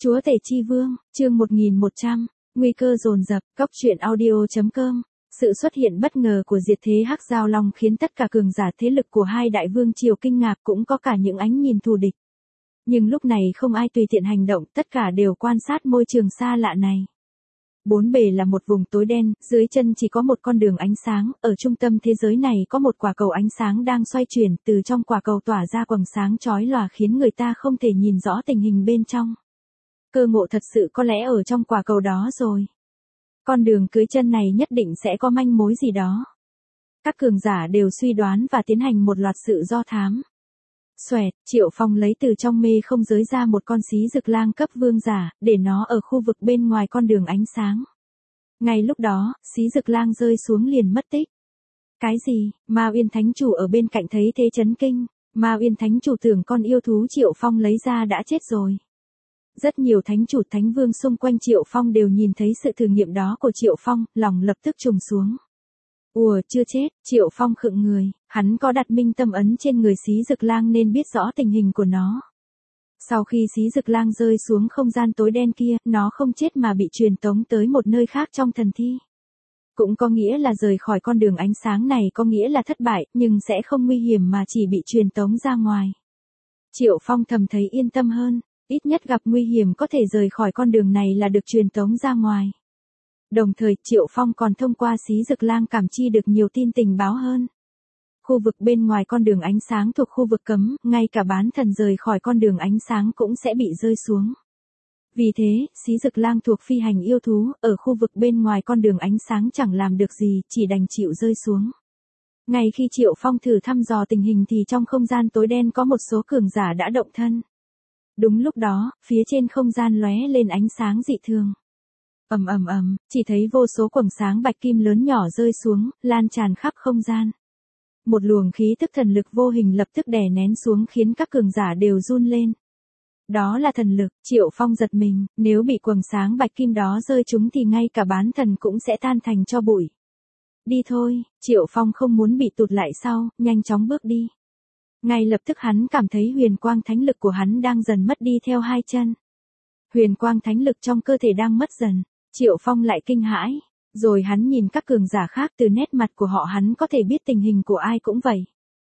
Chúa Tể Chi Vương, chương 1100, nguy cơ dồn dập, Cóc truyện audio.com. Sự xuất hiện bất ngờ của diệt thế Hắc Giao Long khiến tất cả cường giả thế lực của hai đại vương triều kinh ngạc, cũng có cả những ánh nhìn thù địch. Nhưng lúc này không ai tùy tiện hành động, tất cả đều quan sát môi trường xa lạ này. Bốn bề là một vùng tối đen, dưới chân chỉ có một con đường ánh sáng, ở trung tâm thế giới này có một quả cầu ánh sáng đang xoay chuyển, từ trong quả cầu tỏa ra quầng sáng chói lòa khiến người ta không thể nhìn rõ tình hình bên trong. Cơ ngộ thật sự có lẽ ở trong quả cầu đó rồi. Con đường cưới chân này nhất định sẽ có manh mối gì đó. Các cường giả đều suy đoán và tiến hành một loạt sự do thám. Xoẹt, Triệu Phong lấy từ trong mê không giới ra một con xí dực lang cấp vương giả, để nó ở khu vực bên ngoài con đường ánh sáng. Ngay lúc đó, xí dực lang rơi xuống liền mất tích. Cái gì? Ma Uyên Thánh Chủ ở bên cạnh thấy thế chấn kinh. Ma Uyên Thánh Chủ tưởng con yêu thú Triệu Phong lấy ra đã chết rồi. Rất nhiều thánh chủ thánh vương xung quanh Triệu Phong đều nhìn thấy sự thử nghiệm đó của Triệu Phong, lòng lập tức trùng xuống. Ùa, chưa chết, Triệu Phong khựng người, hắn có đặt minh tâm ấn trên người xí dực lang nên biết rõ tình hình của nó. Sau khi xí dực lang rơi xuống không gian tối đen kia, nó không chết mà bị truyền tống tới một nơi khác trong thần thi. Cũng có nghĩa là rời khỏi con đường ánh sáng này, có nghĩa là thất bại, nhưng sẽ không nguy hiểm mà chỉ bị truyền tống ra ngoài. Triệu Phong thầm thấy yên tâm hơn. Ít nhất gặp nguy hiểm có thể rời khỏi con đường này là được truyền tống ra ngoài. Đồng thời, Triệu Phong còn thông qua xí dực lang cảm chi được nhiều tin tình báo hơn. Khu vực bên ngoài con đường ánh sáng thuộc khu vực cấm, ngay cả bán thần rời khỏi con đường ánh sáng cũng sẽ bị rơi xuống. Vì thế, xí dực lang thuộc phi hành yêu thú, ở khu vực bên ngoài con đường ánh sáng chẳng làm được gì, chỉ đành chịu rơi xuống. Ngay khi Triệu Phong thử thăm dò tình hình thì trong không gian tối đen có một số cường giả đã động thân. Đúng lúc đó, phía trên không gian lóe lên ánh sáng dị thường. Chỉ thấy vô số quầng sáng bạch kim lớn nhỏ rơi xuống, lan tràn khắp không gian. Một luồng khí tức thần lực vô hình lập tức đè nén xuống khiến các cường giả đều run lên. Đó là thần lực, Triệu Phong giật mình, nếu bị quầng sáng bạch kim đó rơi trúng thì ngay cả bán thần cũng sẽ tan thành tro bụi. Đi thôi, Triệu Phong không muốn bị tụt lại sau, nhanh chóng bước đi. Ngay lập tức hắn cảm thấy huyền quang thánh lực của hắn đang dần mất đi theo hai chân. Huyền quang thánh lực trong cơ thể đang mất dần, Triệu Phong lại kinh hãi, rồi hắn nhìn các cường giả khác, từ nét mặt của họ hắn có thể biết tình hình của ai cũng vậy.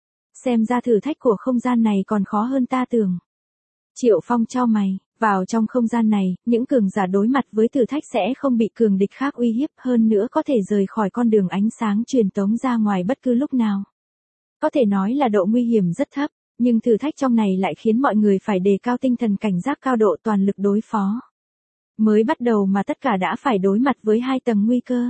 Xem ra thử thách của không gian này còn khó hơn ta tưởng. Triệu Phong chau mày, vào trong không gian này, những cường giả đối mặt với thử thách sẽ không bị cường địch khác uy hiếp, hơn nữa có thể rời khỏi con đường ánh sáng truyền tống ra ngoài bất cứ lúc nào. Có thể nói là độ nguy hiểm rất thấp, nhưng thử thách trong này lại khiến mọi người phải đề cao tinh thần cảnh giác, cao độ toàn lực đối phó. Mới bắt đầu mà tất cả đã phải đối mặt với hai tầng nguy cơ.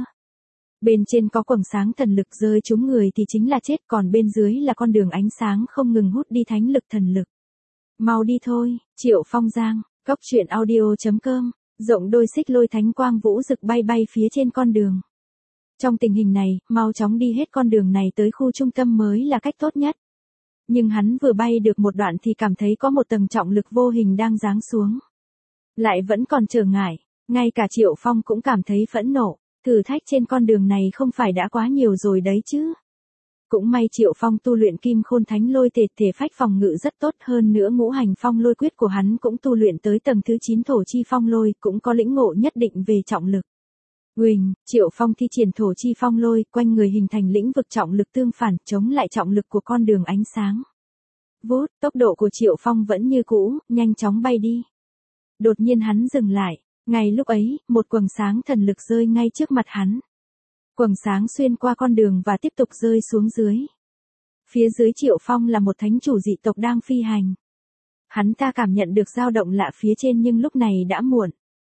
Bên trên có quầng sáng thần lực rơi trúng người thì chính là chết, còn bên dưới là con đường ánh sáng không ngừng hút đi thánh lực thần lực. Mau đi thôi, Triệu Phong giang, Cóc truyện audio.com, rộng đôi xích lôi thánh quang vũ rực bay bay phía trên con đường. Trong tình hình này, mau chóng đi hết con đường này tới khu trung tâm mới là cách tốt nhất. Nhưng hắn vừa bay được một đoạn thì cảm thấy có một tầng trọng lực vô hình đang giáng xuống. Lại vẫn còn trở ngại, ngay cả Triệu Phong cũng cảm thấy phẫn nộ, thử thách trên con đường này không phải đã quá nhiều rồi đấy chứ. Cũng may Triệu Phong tu luyện kim khôn thánh lôi thể phách phòng ngự rất tốt, hơn nữa ngũ hành phong lôi quyết của hắn cũng tu luyện tới tầng thứ 9 thổ chi phong lôi, cũng có lĩnh ngộ nhất định về trọng lực. Huỳnh, Triệu Phong thi triển thổ chi phong lôi, quanh người hình thành lĩnh vực trọng lực tương phản, chống lại trọng lực của con đường ánh sáng. Vút, tốc độ của Triệu Phong vẫn như cũ, nhanh chóng bay đi. Đột nhiên hắn dừng lại, ngay lúc ấy, một quầng sáng thần lực rơi ngay trước mặt hắn. Quầng sáng xuyên qua con đường và tiếp tục rơi xuống dưới. Phía dưới Triệu Phong là một thánh chủ dị tộc đang phi hành. Hắn ta cảm nhận được dao động lạ phía trên nhưng lúc này đã muộn.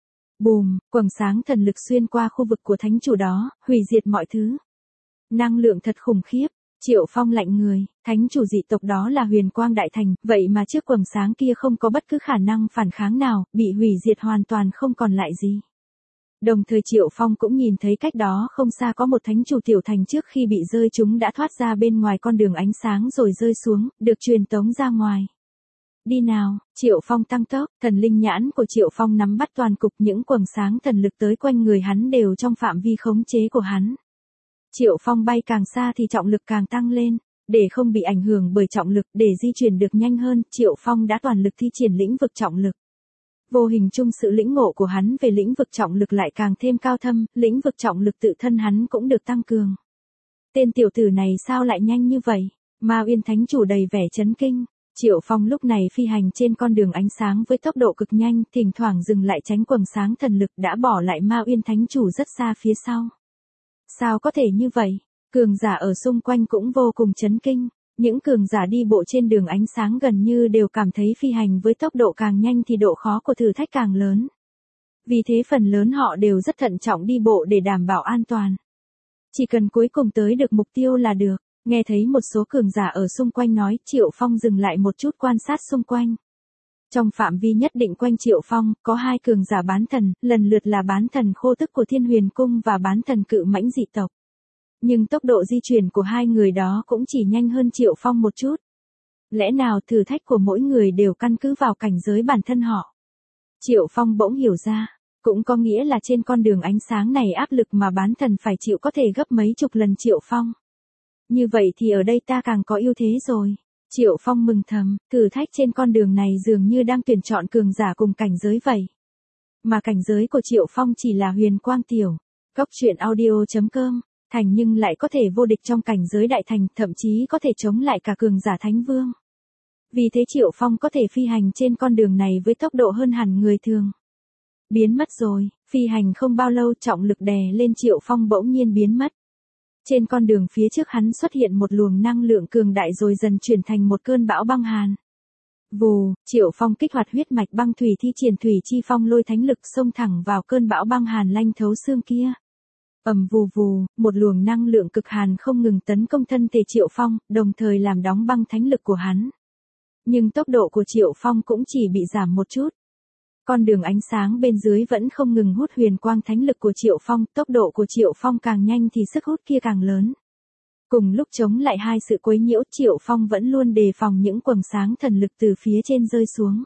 Bùm, quầng sáng thần lực xuyên qua khu vực của thánh chủ đó, hủy diệt mọi thứ. Năng lượng thật khủng khiếp, Triệu Phong lạnh người, thánh chủ dị tộc đó là Huyền Quang Đại Thành, vậy mà trước quầng sáng kia không có bất cứ khả năng phản kháng nào, bị hủy diệt hoàn toàn không còn lại gì. Đồng thời Triệu Phong cũng nhìn thấy cách đó không xa có một thánh chủ tiểu thành trước khi bị rơi chúng đã thoát ra bên ngoài con đường ánh sáng rồi rơi xuống, được truyền tống ra ngoài. Đi nào, Triệu Phong tăng tốc, thần linh nhãn của Triệu Phong nắm bắt toàn cục, những quầng sáng thần lực tới quanh người hắn đều trong phạm vi khống chế của hắn. Triệu Phong bay càng xa thì trọng lực càng tăng lên, để không bị ảnh hưởng bởi trọng lực, để di chuyển được nhanh hơn, Triệu Phong đã toàn lực thi triển lĩnh vực trọng lực. Vô hình chung sự lĩnh ngộ của hắn về lĩnh vực trọng lực lại càng thêm cao thâm, lĩnh vực trọng lực tự thân hắn cũng được tăng cường. Tên tiểu tử này sao lại nhanh như vậy? Ma Uyên Thánh Chủ đầy vẻ chấn kinh. Triệu Phong lúc này phi hành trên con đường ánh sáng với tốc độ cực nhanh, thỉnh thoảng dừng lại tránh quầng sáng thần lực đã bỏ lại Ma Uyên Thánh Chủ rất xa phía sau. Sao có thể như vậy? Cường giả ở xung quanh cũng vô cùng chấn kinh. Những cường giả đi bộ trên đường ánh sáng gần như đều cảm thấy phi hành với tốc độ càng nhanh thì độ khó của thử thách càng lớn. Vì thế phần lớn họ đều rất thận trọng đi bộ để đảm bảo an toàn. Chỉ cần cuối cùng tới được mục tiêu là được. Nghe thấy một số cường giả ở xung quanh nói, Triệu Phong dừng lại một chút quan sát xung quanh. Trong phạm vi nhất định quanh Triệu Phong, có hai cường giả bán thần, lần lượt là bán thần khô tức của Thiên Huyền Cung và bán thần cự mãnh dị tộc. Nhưng tốc độ di chuyển của hai người đó cũng chỉ nhanh hơn Triệu Phong một chút. Lẽ nào thử thách của mỗi người đều căn cứ vào cảnh giới bản thân họ? Triệu Phong bỗng hiểu ra, cũng có nghĩa là trên con đường ánh sáng này áp lực mà bán thần phải chịu có thể gấp mấy chục lần Triệu Phong. Như vậy thì ở đây ta càng có ưu thế rồi. Triệu Phong mừng thầm, thử thách trên con đường này dường như đang tuyển chọn cường giả cùng cảnh giới vậy. Mà cảnh giới của Triệu Phong chỉ là huyền quang tiểu. Cốc truyện audio.com, thành nhưng lại có thể vô địch trong cảnh giới đại thành, thậm chí có thể chống lại cả cường giả thánh vương. Vì thế Triệu Phong có thể phi hành trên con đường này với tốc độ hơn hẳn người thường. Biến mất rồi, phi hành không bao lâu trọng lực đè lên Triệu Phong bỗng nhiên biến mất. Trên con đường phía trước hắn xuất hiện một luồng năng lượng cường đại rồi dần chuyển thành một cơn bão băng hàn. Vù, Triệu Phong kích hoạt huyết mạch băng thủy thi triển thủy chi phong lôi thánh lực xông thẳng vào cơn bão băng hàn lanh thấu xương kia. Ầm vù vù, một luồng năng lượng cực hàn không ngừng tấn công thân thể Triệu Phong, đồng thời làm đóng băng thánh lực của hắn. Nhưng tốc độ của Triệu Phong cũng chỉ bị giảm một chút. Con đường ánh sáng bên dưới vẫn không ngừng hút huyền quang thánh lực của Triệu Phong, tốc độ của Triệu Phong càng nhanh thì sức hút kia càng lớn. Cùng lúc chống lại hai sự quấy nhiễu, Triệu Phong vẫn luôn đề phòng những quầng sáng thần lực từ phía trên rơi xuống.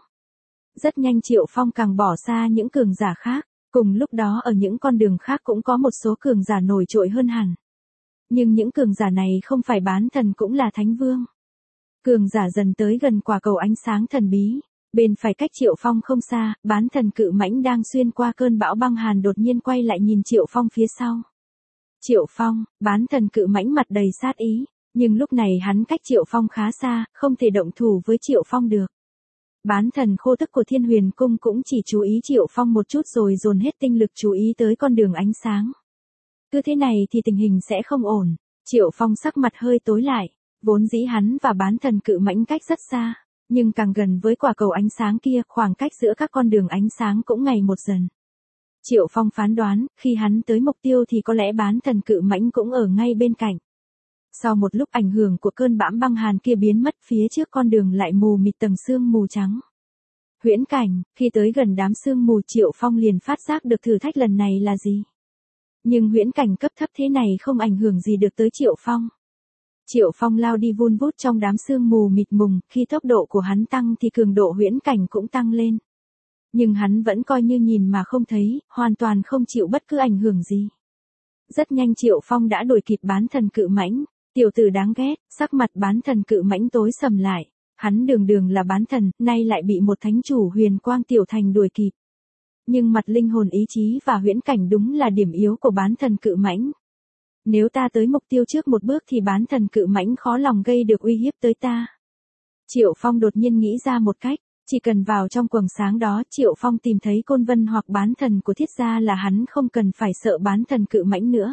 Rất nhanh Triệu Phong càng bỏ xa những cường giả khác, cùng lúc đó ở những con đường khác cũng có một số cường giả nổi trội hơn hẳn. Nhưng những cường giả này không phải bán thần cũng là thánh vương. Cường giả dần tới gần quả cầu ánh sáng thần bí. Bên phải cách Triệu Phong không xa, bán thần cự mãnh đang xuyên qua cơn bão băng hàn đột nhiên quay lại nhìn Triệu Phong phía sau. Triệu Phong, bán thần cự mãnh mặt đầy sát ý, nhưng lúc này hắn cách Triệu Phong khá xa, không thể động thủ với Triệu Phong được. Bán thần khô tức của Thiên Huyền Cung cũng chỉ chú ý Triệu Phong một chút rồi dồn hết tinh lực chú ý tới con đường ánh sáng. Cứ thế này thì tình hình sẽ không ổn. Triệu Phong sắc mặt hơi tối lại, vốn dĩ hắn và bán thần cự mãnh cách rất xa. Nhưng càng gần với quả cầu ánh sáng kia, khoảng cách giữa các con đường ánh sáng cũng ngày một dần. Triệu Phong phán đoán, khi hắn tới mục tiêu thì có lẽ bán thần cự mãnh cũng ở ngay bên cạnh. Sau một lúc ảnh hưởng của cơn bão băng hàn kia biến mất, phía trước con đường lại mù mịt tầng sương mù trắng. Huyễn cảnh, khi tới gần đám sương mù Triệu Phong liền phát giác được thử thách lần này là gì. Nhưng huyễn cảnh cấp thấp thế này không ảnh hưởng gì được tới Triệu Phong. Triệu Phong lao đi vun vút trong đám sương mù mịt mùng, khi tốc độ của hắn tăng thì cường độ huyễn cảnh cũng tăng lên. Nhưng hắn vẫn coi như nhìn mà không thấy, hoàn toàn không chịu bất cứ ảnh hưởng gì. Rất nhanh Triệu Phong đã đuổi kịp bán thần cự mãnh, tiểu tử đáng ghét, sắc mặt bán thần cự mãnh tối sầm lại, hắn đường đường là bán thần, nay lại bị một thánh chủ huyền quang tiểu thành đuổi kịp. Nhưng mặt linh hồn ý chí và huyễn cảnh đúng là điểm yếu của bán thần cự mãnh. Nếu ta tới mục tiêu trước một bước thì bán thần cự mãnh khó lòng gây được uy hiếp tới ta. Triệu Phong đột nhiên nghĩ ra một cách, chỉ cần vào trong quầng sáng đó Triệu Phong tìm thấy côn vân hoặc bán thần của thiết gia là hắn không cần phải sợ bán thần cự mãnh nữa.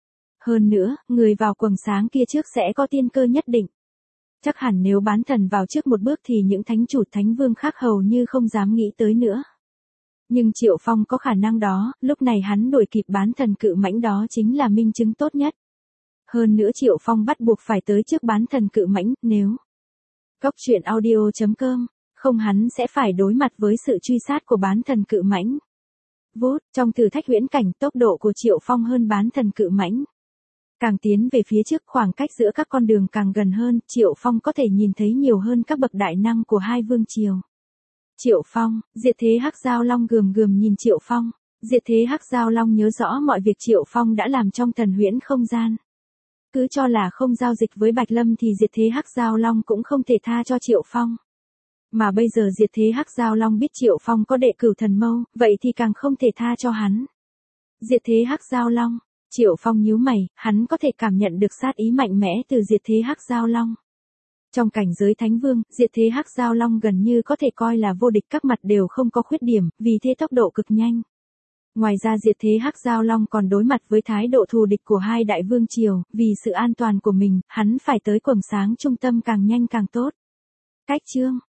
Hơn nữa, người vào quầng sáng kia trước sẽ có tiên cơ nhất định. Chắc hẳn nếu bán thần vào trước một bước thì những thánh chủ thánh vương khác hầu như không dám nghĩ tới nữa. Nhưng Triệu Phong có khả năng đó, lúc này hắn đuổi kịp bán thần cự mãnh đó chính là minh chứng tốt nhất. Hơn nữa Triệu Phong bắt buộc phải tới trước bán thần cự mãnh, nếu Cốc truyện audio.com, không hắn sẽ phải đối mặt với sự truy sát của bán thần cự mãnh. Vút, trong thử thách huyễn cảnh tốc độ của Triệu Phong hơn bán thần cự mãnh. Càng tiến về phía trước khoảng cách giữa các con đường càng gần hơn, Triệu Phong có thể nhìn thấy nhiều hơn các bậc đại năng của hai vương triều. Triệu Phong, Diệt Thế Hắc Giao Long gườm gườm nhìn Triệu Phong. Diệt Thế Hắc Giao Long nhớ rõ mọi việc Triệu Phong đã làm trong thần huyễn không gian. Cứ cho là không giao dịch với Bạch Lâm thì Diệt Thế Hắc Giao Long cũng không thể tha cho Triệu Phong. Mà bây giờ diệt thế Hắc Giao Long biết Triệu Phong có đệ cửu thần mâu, vậy thì càng không thể tha cho hắn. Diệt thế Hắc Giao Long, Triệu Phong nhíu mày, hắn có thể cảm nhận được sát ý mạnh mẽ từ diệt thế Hắc Giao Long. Trong cảnh giới Thánh Vương, diệt thế Hắc Giao Long gần như có thể coi là vô địch, các mặt đều không có khuyết điểm, vì thế tốc độ cực nhanh. Ngoài ra diệt thế Hắc Giao Long còn đối mặt với thái độ thù địch của hai đại vương triều, vì sự an toàn của mình, hắn phải tới quầng sáng trung tâm càng nhanh càng tốt. Cách chương